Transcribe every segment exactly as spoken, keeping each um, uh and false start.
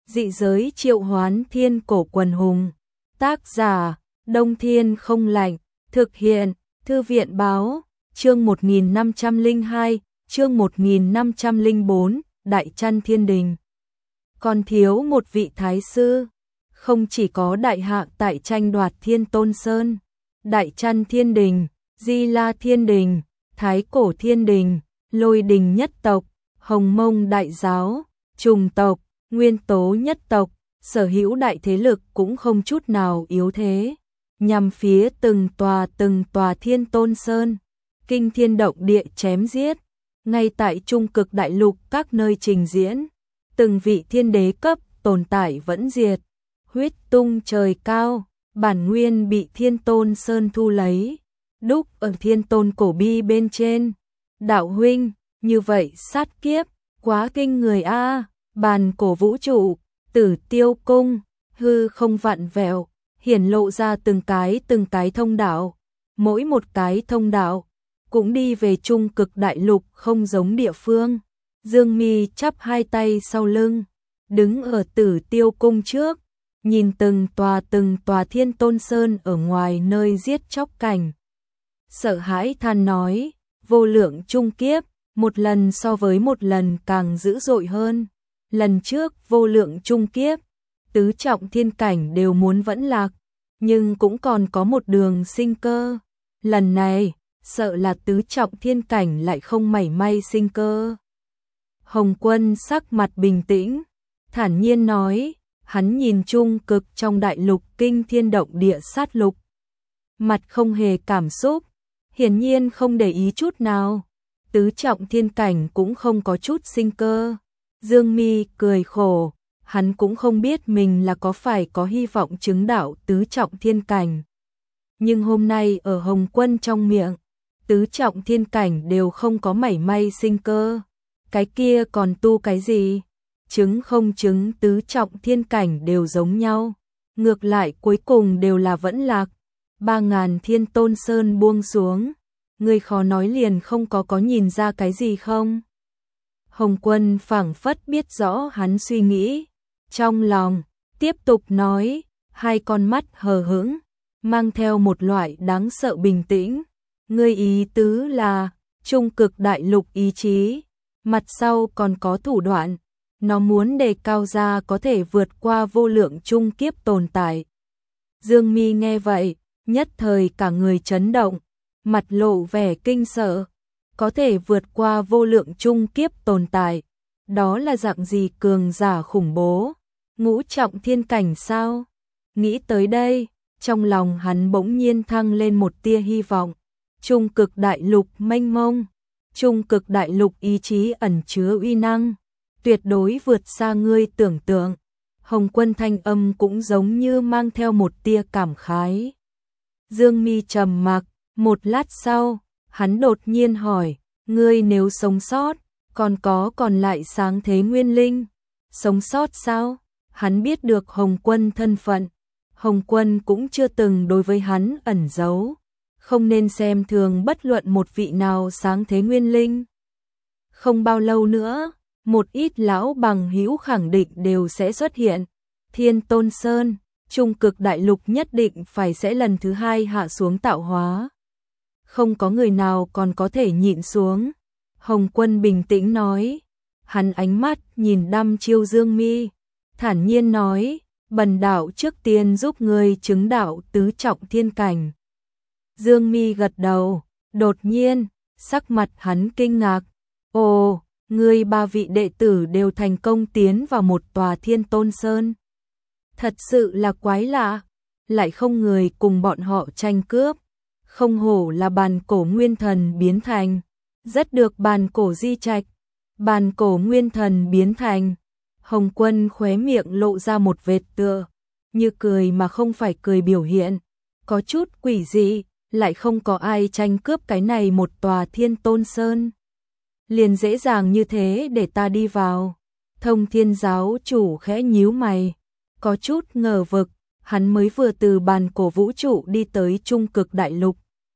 Dị giới triệu hoán thiên cổ quần hùng. Tác giả, Đông Thiên không lạnh. Thực hiện, Thư viện báo, chương một nghìn năm trăm lẻ hai, chương một nghìn năm trăm lẻ bốn, Đại Chăn Thiên Đình. Còn thiếu một vị thái sư, không chỉ có đại hạ tại tranh đoạt Thiên Tôn Sơn, Đại Chăn Thiên Đình, Di La Thiên Đình, Thái Cổ Thiên Đình, Lôi Đình nhất tộc, Hồng Mông đại giáo, Trùng tộc, Nguyên Tố nhất tộc, sở hữu đại thế lực cũng không chút nào yếu thế, nhằm phía từng tòa từng tòa Thiên Tôn Sơn, kinh thiên động địa chém giết, ngay tại Trung Cực Đại Lục các nơi trình diễn, từng vị thiên đế cấp tồn tại vẫn diệt, huyết tung trời cao, bản nguyên bị Thiên Tôn Sơn thu lấy, đúc ở Thiên Tôn cổ bi bên trên. Đạo huynh, như vậy sát kiếp, quá kinh người a. Bàn cổ vũ trụ, Tử Tiêu cung, hư không vặn vẹo, hiển lộ ra từng cái từng cái thông đạo, mỗi một cái thông đạo cũng đi về Trung Cực Đại Lục không giống địa phương. Dương Mi chắp hai tay sau lưng, đứng ở Tử Tiêu cung trước, nhìn từng tòa từng tòa Thiên Tôn Sơn ở ngoài nơi giết chóc cảnh. Sợ hãi than nói, vô lượng trung kiếp, một lần so với một lần càng dữ dội hơn. Lần trước vô lượng trung kiếp, tứ trọng thiên cảnh đều muốn vẫn lạc, nhưng cũng còn có một đường sinh cơ. Lần này, sợ là tứ trọng thiên cảnh lại không mảy may sinh cơ. Hồng Quân sắc mặt bình tĩnh, thản nhiên nói, hắn nhìn Trung Cực trong đại lục kinh thiên động địa sát lục. Mặt không hề cảm xúc, hiển nhiên không để ý chút nào. Tứ trọng thiên cảnh cũng không có chút sinh cơ. Dương Mi cười khổ, hắn cũng không biết mình là có phải có hy vọng chứng đạo tứ trọng thiên cảnh. Nhưng hôm nay ở Hồng Quân trong miệng, tứ trọng thiên cảnh đều không có mảy may sinh cơ. Cái kia còn tu cái gì? Chứng không chứng tứ trọng thiên cảnh đều giống nhau. Ngược lại cuối cùng đều là vẫn lạc. Ba ngàn Thiên Tôn Sơn buông xuống. Người khó nói liền không có có nhìn ra cái gì không? Hồng Quân phảng phất biết rõ hắn suy nghĩ. Trong lòng, tiếp tục nói, hai con mắt hờ hững, mang theo một loại đáng sợ bình tĩnh. Ngươi ý tứ là, Trung Cực Đại Lục ý chí, mặt sau còn có thủ đoạn. Nó muốn đề cao ra có thể vượt qua vô lượng trung kiếp tồn tại. Dương Mi nghe vậy, nhất thời cả người chấn động, mặt lộ vẻ kinh sợ. Có thể vượt qua vô lượng trung kiếp tồn tại, đó là dạng gì cường giả khủng bố, ngũ trọng thiên cảnh sao? Nghĩ tới đây, trong lòng hắn bỗng nhiên thăng lên một tia hy vọng. Trung Cực Đại Lục mênh mông, Trung Cực Đại Lục ý chí ẩn chứa uy năng, tuyệt đối vượt xa ngươi tưởng tượng. Hồng Quân thanh âm cũng giống như mang theo một tia cảm khái. Dương Mi trầm mặc, một lát sau, hắn đột nhiên hỏi, ngươi nếu sống sót, còn có còn lại sáng thế nguyên linh, sống sót sao? Hắn biết được Hồng Quân thân phận, Hồng Quân cũng chưa từng đối với hắn ẩn giấu, không nên xem thường bất luận một vị nào sáng thế nguyên linh. Không bao lâu nữa, một ít lão bằng hữu khẳng định đều sẽ xuất hiện. Thiên Tôn Sơn, Trung Cực Đại Lục nhất định phải sẽ lần thứ hai hạ xuống tạo hóa. Không có người nào còn có thể nhịn xuống. Hồng Quân bình tĩnh nói. Hắn ánh mắt nhìn đăm chiêu Dương Mi, thản nhiên nói, bần đạo trước tiên giúp ngươi chứng đạo tứ trọng thiên cảnh. Dương Mi gật đầu, đột nhiên, sắc mặt hắn kinh ngạc. Ồ, ngươi ba vị đệ tử đều thành công tiến vào một tòa Thiên Tôn Sơn. Thật sự là quái lạ, lại không người cùng bọn họ tranh cướp. Không hổ là bàn cổ nguyên thần biến thành, rất được bàn cổ di trạch, bàn cổ nguyên thần biến thành. Hồng Quân khóe miệng lộ ra một vệt tựa, như cười mà không phải cười biểu hiện, có chút quỷ dị, lại không có ai tranh cướp cái này một tòa Thiên Tôn Sơn. Liền dễ dàng như thế để ta đi vào. Thông Thiên giáo chủ khẽ nhíu mày, có chút ngờ vực, hắn mới vừa từ bàn cổ vũ trụ đi tới Trung Cực Đại Lục,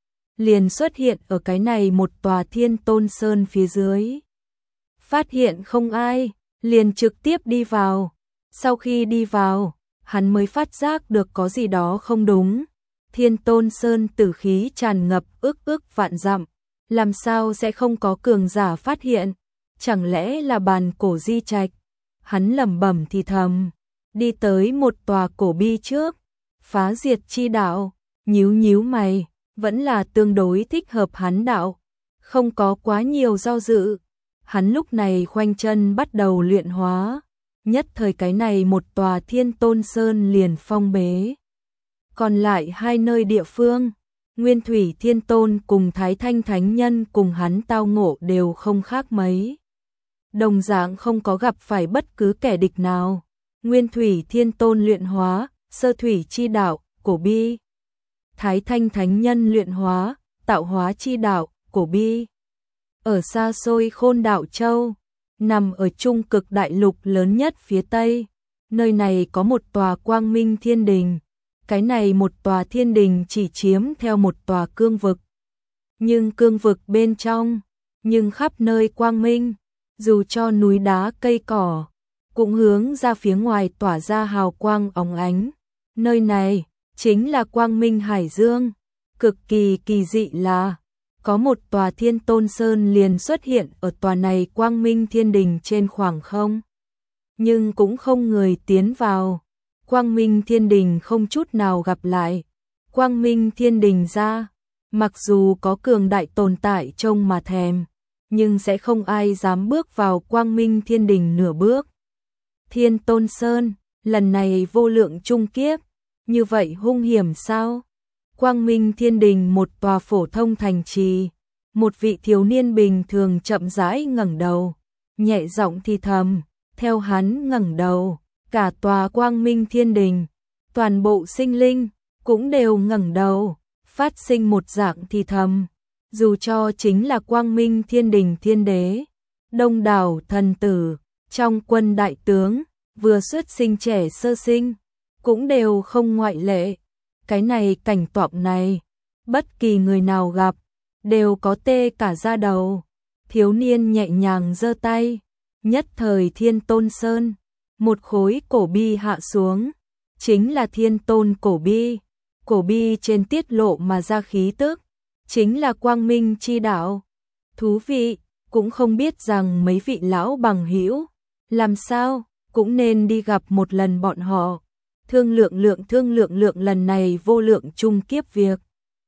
liền xuất hiện ở cái này một tòa Thiên Tôn Sơn phía dưới. Phát hiện không ai, liền trực tiếp đi vào. Sau khi đi vào, hắn mới phát giác được có gì đó không đúng. Thiên Tôn Sơn tử khí tràn ngập ước ước vạn dặm, làm sao sẽ không có cường giả phát hiện? Chẳng lẽ là bàn cổ di trạch? Hắn lẩm bẩm thì thầm, đi tới một tòa cổ bi trước, phá diệt chi đạo, nhíu nhíu mày, vẫn là tương đối thích hợp hắn đạo, không có quá nhiều do dự. Hắn lúc này khoanh chân bắt đầu luyện hóa, nhất thời cái này một tòa Thiên Tôn Sơn liền phong bế. Còn lại hai nơi địa phương, Nguyên Thủy Thiên Tôn cùng Thái Thanh Thánh Nhân cùng hắn tao ngộ đều không khác mấy. Đồng dạng không có gặp phải bất cứ kẻ địch nào. Nguyên Thủy Thiên Tôn luyện hóa, sơ thủy chi đạo, cổ bi. Thái Thanh Thánh Nhân luyện hóa, tạo hóa chi đạo, cổ bi. Ở xa xôi Khôn Đạo Châu, nằm ở trung cực đại lục lớn nhất phía Tây, nơi này có một tòa Quang Minh Thiên Đình. Cái này một tòa thiên đình chỉ chiếm theo một tòa cương vực. Nhưng cương vực bên trong, nhưng khắp nơi quang minh, dù cho núi đá cây cỏ, cũng hướng ra phía ngoài tỏa ra hào quang óng ánh. Nơi này, chính là Quang Minh Hải Dương. Cực kỳ kỳ dị là, có một tòa Thiên Tôn Sơn liền xuất hiện ở tòa này Quang Minh Thiên Đình trên khoảng không. Nhưng cũng không người tiến vào. Quang Minh Thiên Đình không chút nào gặp lại. Quang Minh Thiên Đình ra, mặc dù có cường đại tồn tại trông mà thèm, nhưng sẽ không ai dám bước vào Quang Minh Thiên Đình nửa bước. Thiên Tôn Sơn, lần này vô lượng chung kiếp, như vậy hung hiểm sao? Quang Minh Thiên Đình một tòa phổ thông thành trì, một vị thiếu niên bình thường chậm rãi ngẩng đầu, nhẹ giọng thì thầm, theo hắn ngẩng đầu. Cả tòa Quang Minh Thiên Đình, toàn bộ sinh linh, cũng đều ngẩng đầu, phát sinh một dạng thì thầm. Dù cho chính là Quang Minh Thiên Đình Thiên Đế, đông đảo thần tử, trong quân đại tướng, vừa xuất sinh trẻ sơ sinh, cũng đều không ngoại lệ. Cái này cảnh tượng này, bất kỳ người nào gặp, đều có tê cả da đầu. Thiếu niên nhẹ nhàng giơ tay, nhất thời Thiên Tôn Sơn. Một khối cổ bi hạ xuống, chính là Thiên Tôn cổ bi. Cổ bi trên tiết lộ mà ra khí tức, chính là Quang Minh chi đạo. Thú vị, cũng không biết rằng mấy vị lão bằng hữu, làm sao, cũng nên đi gặp một lần bọn họ. Thương lượng lượng thương lượng lượng lần này vô lượng chung kiếp việc.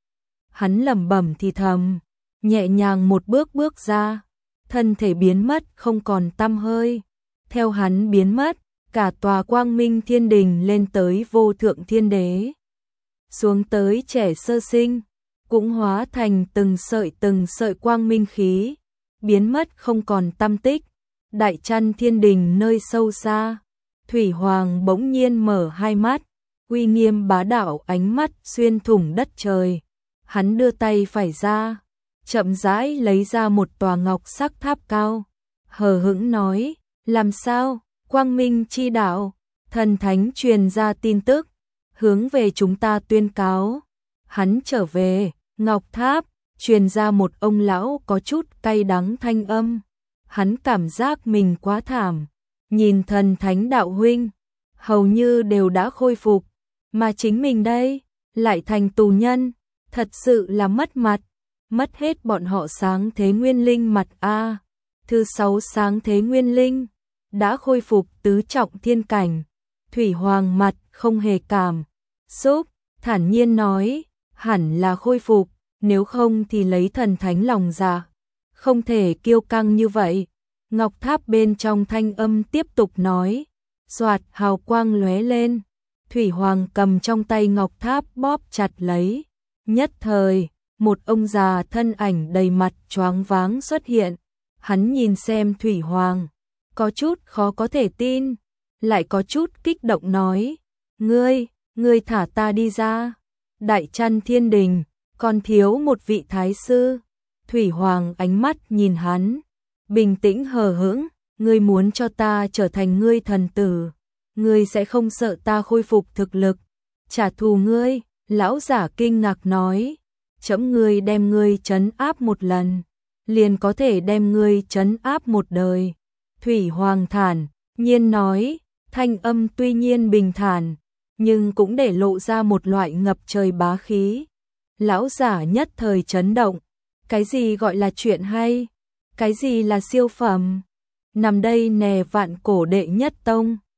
Hắn lẩm bẩm thì thầm, nhẹ nhàng một bước bước ra, thân thể biến mất không còn tăm hơi. Theo hắn biến mất, cả tòa Quang Minh Thiên Đình lên tới vô thượng thiên đế. Xuống tới trẻ sơ sinh, cũng hóa thành từng sợi từng sợi quang minh khí, biến mất không còn tăm tích. Đại Trăn Thiên Đình nơi sâu xa, Thủy Hoàng bỗng nhiên mở hai mắt, uy nghiêm bá đạo ánh mắt xuyên thủng đất trời. Hắn đưa tay phải ra, chậm rãi lấy ra một tòa ngọc sắc tháp cao, hờ hững nói, làm sao? Quang Minh chi đạo, thần thánh truyền ra tin tức, hướng về chúng ta tuyên cáo. Hắn trở về, ngọc tháp, truyền ra một ông lão có chút cay đắng thanh âm. Hắn cảm giác mình quá thảm, nhìn thần thánh đạo huynh, hầu như đều đã khôi phục, mà chính mình đây, lại thành tù nhân, thật sự là mất mặt, mất hết bọn họ sáng thế nguyên linh mặt a. Thứ sáu sáng thế nguyên linh đã khôi phục tứ trọng thiên cảnh. Thủy Hoàng mặt không hề cảm xúc, thản nhiên nói, hẳn là khôi phục, nếu không thì lấy thần thánh lòng dạ, không thể kiêu căng như vậy. Ngọc tháp bên trong thanh âm tiếp tục nói, xoạt hào quang lóe lên, Thủy Hoàng cầm trong tay ngọc tháp bóp chặt lấy. Nhất thời, một ông già thân ảnh đầy mặt choáng váng xuất hiện. Hắn nhìn xem Thủy Hoàng, có chút khó có thể tin, lại có chút kích động nói, ngươi, ngươi thả ta đi ra. Đại Trăn Thiên Đình, còn thiếu một vị thái sư. Thủy Hoàng ánh mắt nhìn hắn, bình tĩnh hờ hững, ngươi muốn cho ta trở thành ngươi thần tử, ngươi sẽ không sợ ta khôi phục thực lực, trả thù ngươi. Lão giả kinh ngạc nói, trẫm ngươi đem ngươi trấn áp một lần, liền có thể đem ngươi trấn áp một đời. Thủy Hoàng thản nhiên nói, Thanh âm tuy nhiên bình thản, nhưng cũng để lộ ra một loại ngập trời bá khí. Lão giả nhất thời chấn động, cái gì gọi là chuyện hay? Cái gì là siêu phẩm? Nằm đây nè vạn cổ đệ nhất tông.